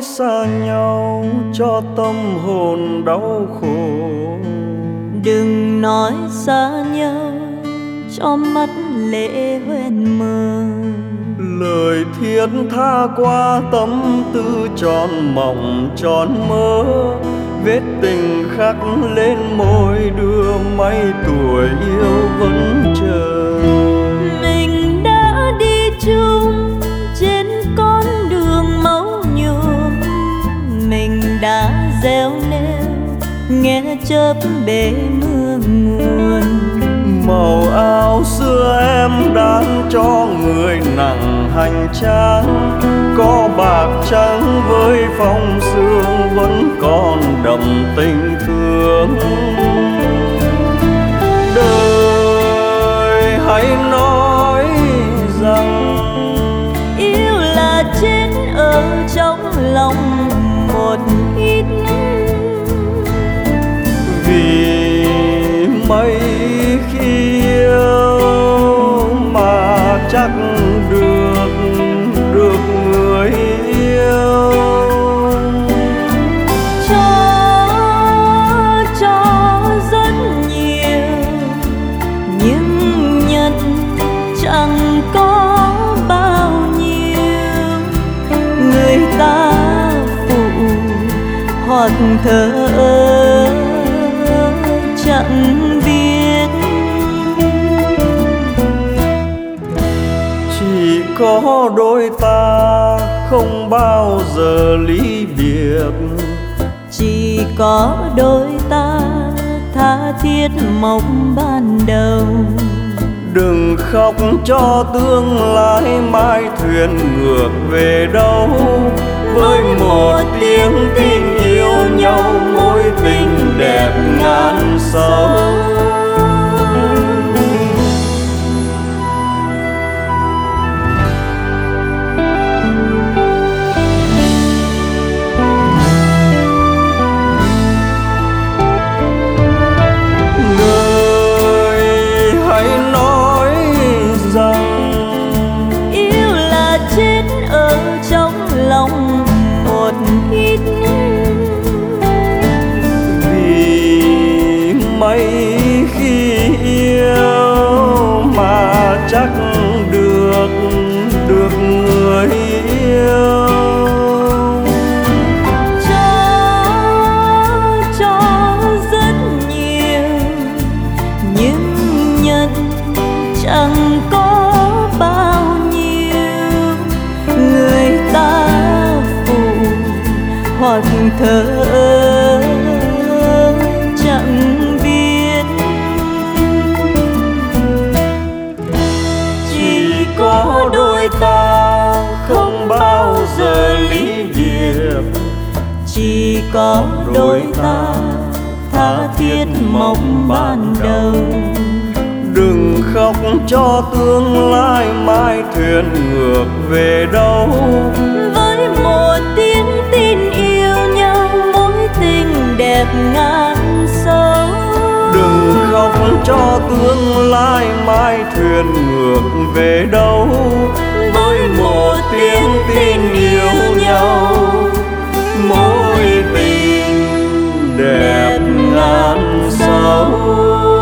xa nhau cho tâm hồn đau khổ. Đừng nói xa nhau cho mắt lệ hoen mờ. Lời thiết tha qua tâm tư tròn mộng tròn mơ. Vết tình khắc lên môi đưa mấy tuổi yêu vẫn chờ. Mình đã đi chung trên con đường máu nhuộm. Mình đã gieo neo nghe chớp bể mưa nguồn. Màu áo xưa em đan cho người nặng hành trang. Có bạc trắng với phong sương vẫn còn đậm tình thương. Đời hãy nói rằng yêu là chết ở trong lòng một ít. Vì mấy khi yêu mà chắc được người yêu. Cho rất nhiều nhưng nhận chẳng có bao nhiêu. Người ta phụ hoặc thờ ơ chẳng biết. Chỉ có đôi ta không bao giờ ly biệt. Chỉ có đôi ta tha thiết mong ban đầu. Đừng khóc cho tương lai mai thuyền ngược về đâu. Với một tiếng tin yêu nhau mối tình đẹp ngàn sâu. Lòng một ít. Vì mấy khi yêu mà chắc được người yêu. Cho rất nhiều nhưng nhận chẳng có bao nhiêu. Người ta hoặc thờ ơ chẳng biết. Chỉ có đôi ta không bao giờ ly biệt. Chỉ có đôi ta tha thiết mong ban đầu. Đừng khóc cho tương lai mai thuyền ngược về đâu. Với một tiếng tin yêu nhau mối tình đẹp ngàn sâu. Đừng khóc cho tương lai mai thuyền ngược về đâu. Với một tiếng tin yêu nhau mối tình đẹp ngàn sâu.